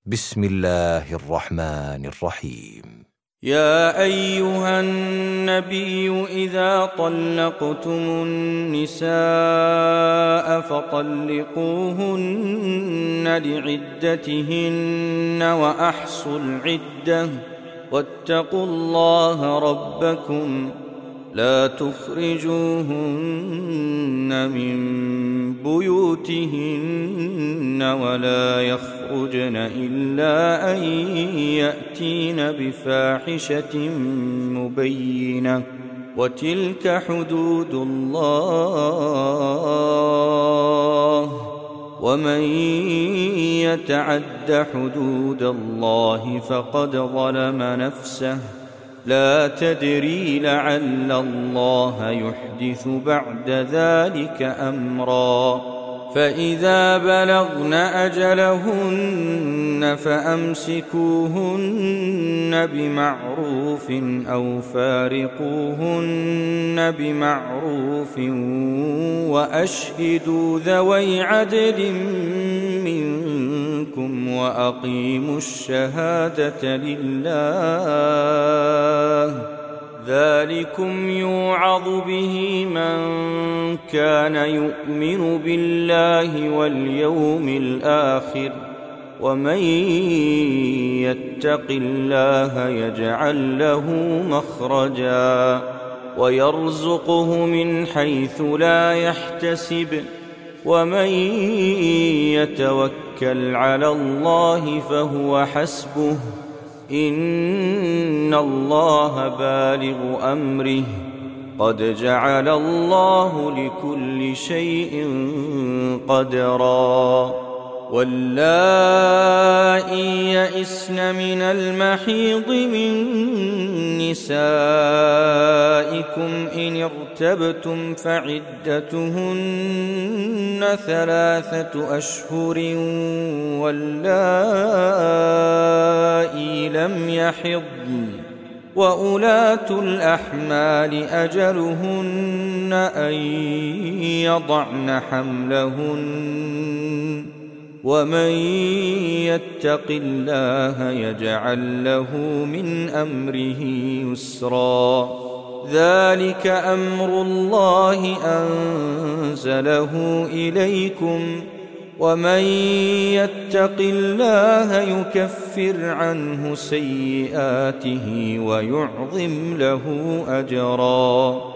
بسم الله الرحمن الرحيم. يا أيها النبي إذا طلقتم النساء فطلقوهن لعدتهن وأحصوا العدة واتقوا الله ربكم لا تخرجوهن من بيوتهن ولا يخرجن إلا أن يأتين بفاحشة مبينة وتلك حدود الله ومن يتعد حدود الله فقد ظلم نفسه لا تدري لعل الله يحدث بعد ذلك أمرا فإذا بلغن أجلهن فأمسكوهن بمعروف أو فارقوهن بمعروف وأشهدوا ذوي عدل منكم وأقيموا الشهادة لله ذلكم يوعظ به من كان يؤمن بالله واليوم الآخر ومن يتق الله يجعل له مخرجا ويرزقه من حيث لا يحتسب ومن يتوكل على الله فهو حسبه إن الله بالغ أمره قد جعل الله لكل شيء قدرا واللائي يئسن من المحيض من نسائكم إن ارتبتم فعدتهن 3 أشهر واللائي لم يحضن وأولاة الأحمال أجلهن أن يضعن حملهن ومن يتق الله يجعل له من أمره يسرا ذلك أمر الله أنزله إليكم ومن يتق الله يكفر عنه سيئاته ويعظم له أجرا